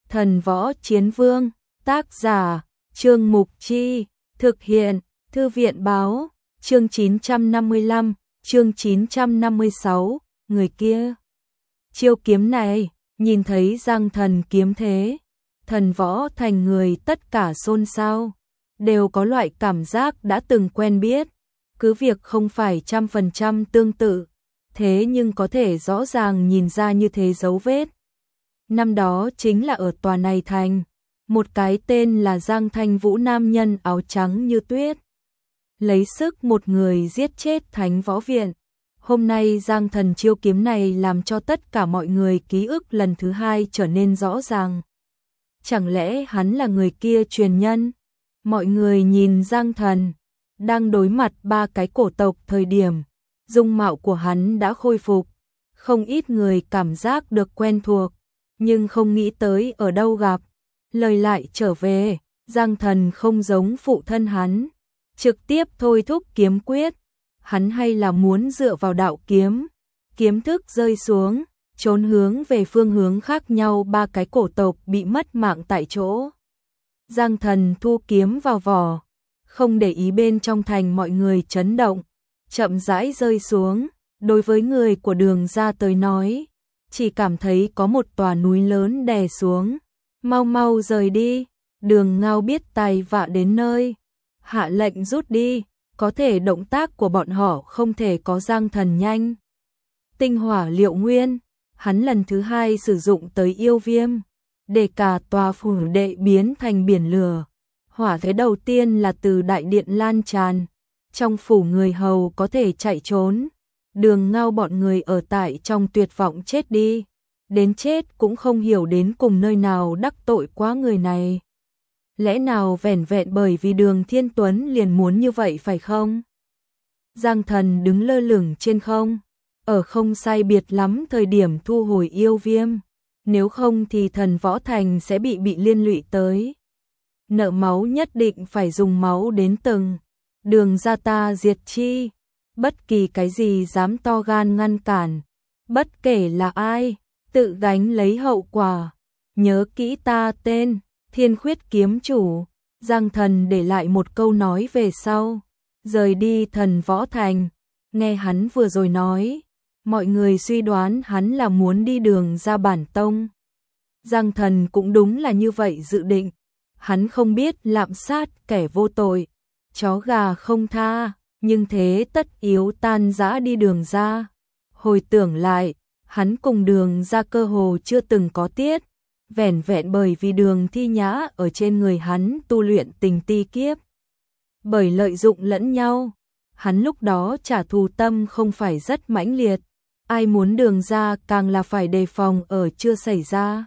Thần Võ Chiến Vương, tác giả, Trương Mục Chi, thực hiện, Thư viện báo, chương 955, chương 956, người kia. Chiêu kiếm này, nhìn thấy Giang Thần kiếm thế, Thần Võ Thành người tất cả xôn xao, đều có loại cảm giác đã từng quen biết, cứ việc không phải 100% tương tự, thế nhưng có thể rõ ràng nhìn ra như thế dấu vết. Năm đó chính là ở tòa này thành, một cái tên là Giang Thanh Vũ nam nhân áo trắng như tuyết, lấy sức một người giết chết Thánh Võ Viện. Hôm nay Giang Thần chiêu kiếm này làm cho tất cả mọi người ký ức lần thứ hai trở nên rõ ràng. Chẳng lẽ hắn là người kia truyền nhân? Mọi người nhìn Giang Thần, đang đối mặt ba cái cổ tộc thời điểm, dung mạo của hắn đã khôi phục, không ít người cảm giác được quen thuộc, nhưng không nghĩ tới ở đâu gặp. Lời lại trở về, Giang Thần không giống phụ thân hắn, trực tiếp thôi thúc kiếm quyết, hắn hay là muốn dựa vào đạo kiếm, kiếm thức rơi xuống, trốn hướng về phương hướng khác nhau. Ba cái cổ tộc bị mất mạng tại chỗ. Giang Thần thu kiếm vào vỏ, không để ý bên trong thành mọi người chấn động, chậm rãi rơi xuống. Đối với người của Đường gia tới nói, chỉ cảm thấy có một tòa núi lớn đè xuống. Mau mau rời đi. Đường Ngao biết tai vạ đến nơi, hạ lệnh rút đi, có thể động tác của bọn họ không thể có Giang Thần nhanh. Tinh hỏa liệu nguyên, hắn lần thứ hai sử dụng tới yêu viêm, để cả tòa phủ đệ biến thành biển lửa. Hỏa thế đầu tiên là từ đại điện lan tràn, trong phủ người hầu có thể chạy trốn. Đường Ngao bọn người ở tại trong tuyệt vọng chết đi, đến chết cũng không hiểu đến cùng nơi nào đắc tội quá người này. Lẽ nào vẻn vẹn bởi vì Đường Thiên Tuấn liền muốn như vậy phải không? Giang Thần đứng lơ lửng trên không, ở không sai biệt lắm thời điểm thu hồi yêu viêm, nếu không thì Thần Võ Thành sẽ bị liên lụy tới. Nợ máu nhất định phải dùng máu đến từng. Đường gia ta diệt chi, bất kỳ cái gì dám to gan ngăn cản, bất kể là ai, tự gánh lấy hậu quả. Nhớ kỹ ta tên, Thiên Khuyết kiếm chủ. Giang Thần để lại một câu nói về sau, rời đi Thần Võ Thành. Nghe hắn vừa rồi nói, mọi người suy đoán hắn là muốn đi Đường ra bản tông. Giang Thần cũng đúng là như vậy dự định, hắn không biết lạm sát kẻ vô tội, chó gà không tha, nhưng thế tất yếu tan rã đi Đường ra. Hồi tưởng lại, hắn cùng Đường ra cơ hồ chưa từng có tiết, vẻn vẹn bởi vì Đường Thi Nhã ở trên người hắn tu luyện tình ti kiếp. Bởi lợi dụng lẫn nhau, hắn lúc đó trả thù tâm không phải rất mãnh liệt, ai muốn Đường ra càng là phải đề phòng ở chưa xảy ra.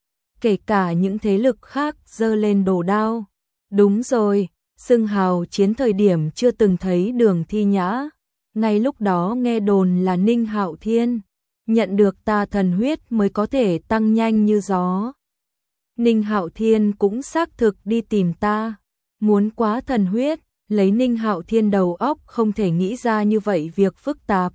Kể cả những thế lực khác giơ lên đồ đao. Đúng rồi, xưng hào chiến thời điểm chưa từng thấy Đường Thi Nhã, ngay lúc đó nghe đồn là Ninh Hạo Thiên nhận được ta thần huyết mới có thể tăng nhanh như gió. Ninh Hạo Thiên cũng xác thực đi tìm ta, muốn quá thần huyết, lấy Ninh Hạo Thiên đầu óc không thể nghĩ ra như vậy việc phức tạp.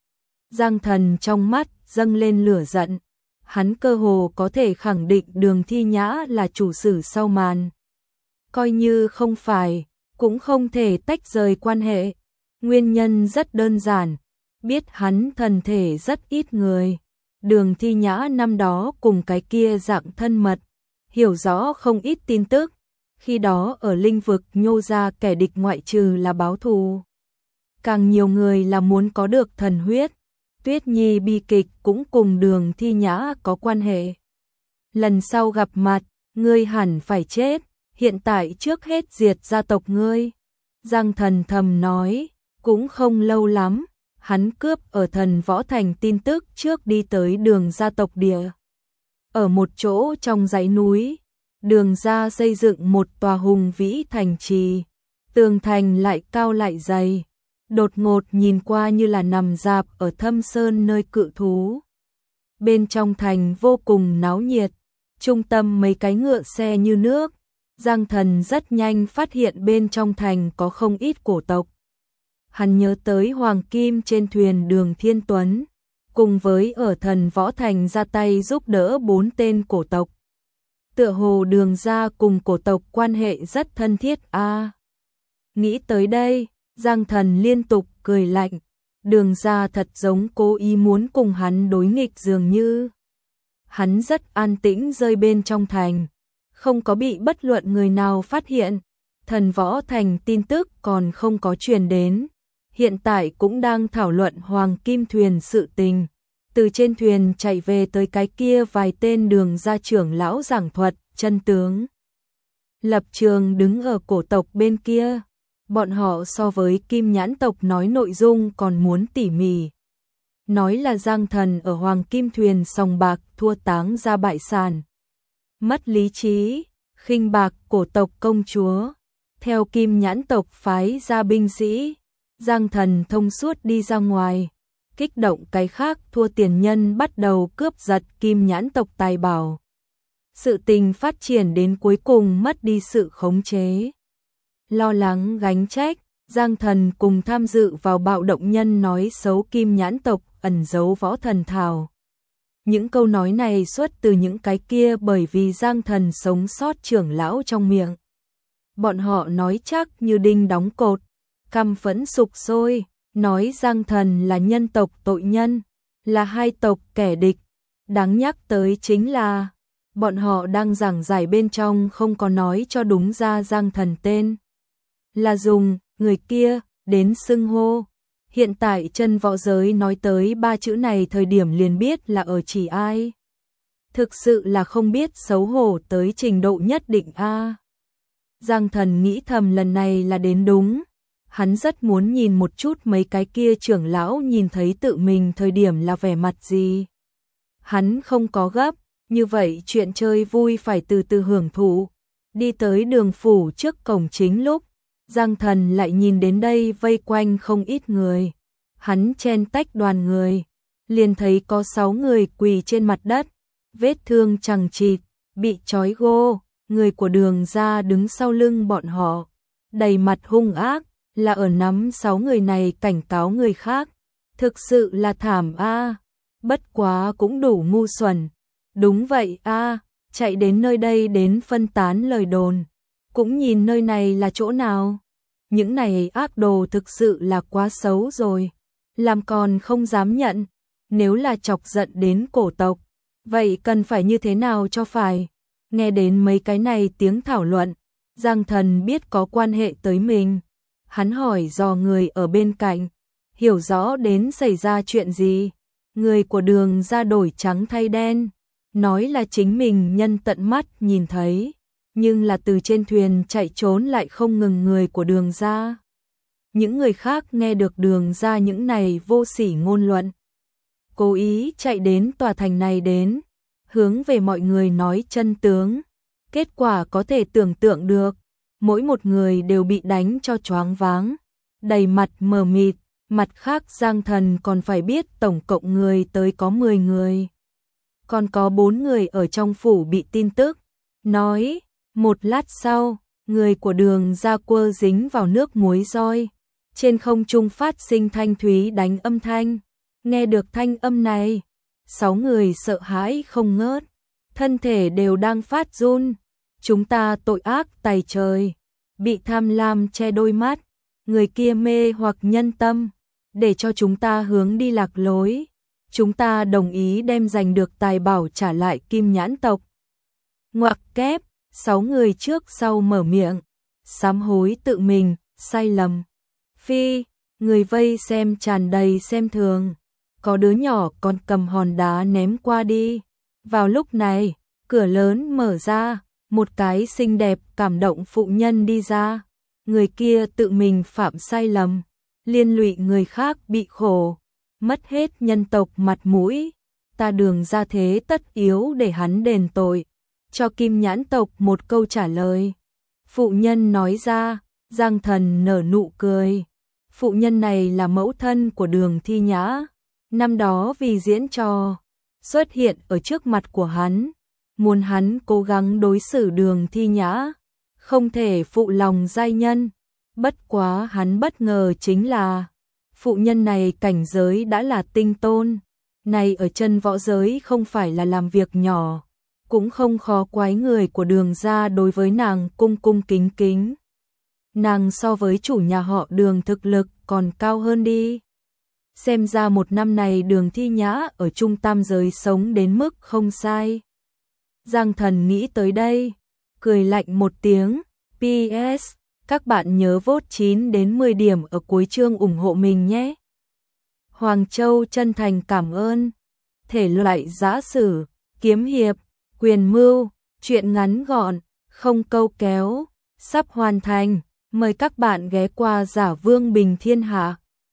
Giang Thần trong mắt dâng lên lửa giận, hắn cơ hồ có thể khẳng định Đường Thi Nhã là chủ sử sau màn. Coi như không phải, cũng không thể tách rời quan hệ. Nguyên nhân rất đơn giản, biết hắn thần thể rất ít người. Đường Thi Nhã năm đó cùng cái kia dạng thân mật, hiểu rõ không ít tin tức. Khi đó ở linh vực nhô ra kẻ địch ngoại trừ là báo thù, càng nhiều người là muốn có được thần huyết. Tuyết Nhi bi kịch cũng cùng Đường Thi Nhã có quan hệ. Lần sau gặp mặt, ngươi hẳn phải chết, hiện tại trước hết diệt gia tộc ngươi. Giang Thần thầm nói, cũng không lâu lắm, hắn cướp ở Thần Võ Thành tin tức trước đi tới Đường gia tộc địa. Ở một chỗ trong dãy núi, Đường gia xây dựng một tòa hùng vĩ thành trì, tường thành lại cao lại dày, đột ngột nhìn qua như là nằm rạp ở thâm sơn nơi cự thú. Bên trong thành vô cùng náo nhiệt, trung tâm mấy cái ngựa xe như nước. Giang Thần rất nhanh phát hiện bên trong thành có không ít cổ tộc. Hắn nhớ tới hoàng kim trên thuyền Đường Thiên Tuấn, cùng với ở Thần Võ Thành ra tay giúp đỡ 4 tên cổ tộc. Tựa hồ Đường gia cùng cổ tộc quan hệ rất thân thiết a. Nghĩ tới đây, Giang Thần liên tục cười lạnh, Đường gia thật giống cố ý muốn cùng hắn đối nghịch dường như. Hắn rất an tĩnh rơi bên trong thành, không có bị bất luận người nào phát hiện. Thần Võ Thành tin tức còn không có truyền đến, hiện tại cũng đang thảo luận Hoàng Kim Thuyền sự tình. Từ trên thuyền chạy về tới cái kia vài tên Đường gia trưởng lão giảng thuật chân tướng. Lập Trường đứng ở cổ tộc bên kia, bọn họ so với Kim Nhãn tộc nói nội dung còn muốn tỉ mỉ. Nói là Giang Thần ở Hoàng Kim Thuyền sòng bạc thua táng ra bại sản, mất lý trí, khinh bạc cổ tộc công chúa. Theo Kim Nhãn tộc phái ra binh sĩ, Giang Thần thông suốt đi ra ngoài, kích động cái khác thua tiền nhân bắt đầu cướp giật Kim Nhãn tộc tài bảo. Sự tình phát triển đến cuối cùng mất đi sự khống chế. Lo lắng gánh trách, Giang Thần cùng tham dự vào bạo động nhân nói xấu Kim Nhãn tộc ẩn giấu võ thần thảo. Những câu nói này xuất từ những cái kia bởi vì Giang Thần sống sót trưởng lão trong miệng. Bọn họ nói chắc như đinh đóng cột, căm phẫn sục sôi, nói Giang Thần là nhân tộc tội nhân, là hai tộc kẻ địch. Đáng nhắc tới chính là, bọn họ đang giảng giải bên trong không có nói cho đúng ra Giang Thần tên. Là dùng, người kia, đến xưng hô. Hiện tại chân võ giới nói tới ba chữ này thời điểm liền biết là ở chỉ ai. Thực sự là không biết xấu hổ tới trình độ nhất định a. Giang Thần nghĩ thầm lần này là đến đúng. Hắn rất muốn nhìn một chút mấy cái kia trưởng lão nhìn thấy tự mình thời điểm là vẻ mặt gì. Hắn không có gấp, như vậy chuyện chơi vui phải từ từ hưởng thụ. Đi tới đường phủ trước cổng chính lúc, Giang Thần lại nhìn đến đây vây quanh không ít người. Hắn chen tách đoàn người, liền thấy có 6 người quỳ trên mặt đất, vết thương chằng chịt, bị trói gô, người của Đường gia đứng sau lưng bọn họ, đầy mặt hung ác, là ở nắm 6 người này cảnh cáo người khác. Thực sự là thảm a, bất quá cũng đủ ngu xuẩn. Đúng vậy a, chạy đến nơi đây đến phân tán lời đồn, cũng nhìn nơi này là chỗ nào. Những này ác đồ thực sự là quá xấu rồi, làm còn không dám nhận. Nếu là chọc giận đến cổ tộc, vậy cần phải như thế nào cho phải. Nghe đến mấy cái này tiếng thảo luận, Giang Thần biết có quan hệ tới mình. Hắn hỏi dò người ở bên cạnh, hiểu rõ đến xảy ra chuyện gì. Người của Đường gia đổi trắng thay đen, nói là chính mình nhân tận mắt nhìn thấy, nhưng là từ trên thuyền chạy trốn lại không ngừng người của Đường gia. Những người khác nghe được Đường gia những này vô sỉ ngôn luận, cố ý chạy đến tòa thành này đến, hướng về mọi người nói chân tướng. Kết quả có thể tưởng tượng được, mỗi một người đều bị đánh cho choáng váng, đầy mặt mờ mịt. Mặt khác Giang Thần còn phải biết tổng cộng người tới có 10 người. Còn có 4 người ở trong phủ bị tin tức. Nói, một lát sau, người của Đường gia quơ dính vào nước muối roi. Trên không trung phát sinh thanh thúy đánh âm thanh. Nghe được thanh âm này, 6 người sợ hãi không ngớt, thân thể đều đang phát run. Chúng ta tội ác tày trời, bị tham lam che đôi mắt, người kia mê hoặc nhân tâm, để cho chúng ta hướng đi lạc lối. Chúng ta đồng ý đem giành được tài bảo trả lại Kim Nhãn tộc. Ngoặc kép, 6 người trước sau mở miệng, sám hối tự mình, sai lầm. Phi, người vây xem tràn đầy xem thường, có đứa nhỏ còn cầm hòn đá ném qua đi. Vào lúc này, cửa lớn mở ra, một cái xinh đẹp cảm động phụ nhân đi ra. Người kia tự mình phạm sai lầm, liên lụy người khác bị khổ, mất hết nhân tộc mặt mũi. Ta Đường gia thế tất yếu để hắn đền tội, cho Kim Nhãn tộc một câu trả lời. Phụ nhân nói ra, Giang Thần nở nụ cười. Phụ nhân này là mẫu thân của Đường Thi Nhã, năm đó vì diễn trò xuất hiện ở trước mặt của hắn, muốn hắn cố gắng đối xử Đường Thi Nhã, không thể phụ lòng giai nhân. Bất quá hắn bất ngờ chính là phụ nhân này cảnh giới đã là tinh tôn, này ở chân võ giới không phải là làm việc nhỏ, cũng không khó quái người của Đường gia đối với nàng cung cung kính kính. Nàng so với chủ nhà họ Đường thực lực còn cao hơn đi. Xem ra một năm này Đường Thi Nhã ở trung tam giới sống đến mức không sai. Giang Thần nghĩ tới đây, cười lạnh một tiếng. PS, các bạn nhớ vote 9 đến 10 điểm ở cuối chương ủng hộ mình nhé. Hoàng Châu chân thành cảm ơn. Thể loại giã sử, kiếm hiệp, quyền mưu, truyện ngắn gọn, không câu kéo, sắp hoàn thành. Mời các bạn ghé qua Giả Vương Bình Thiên Hạ.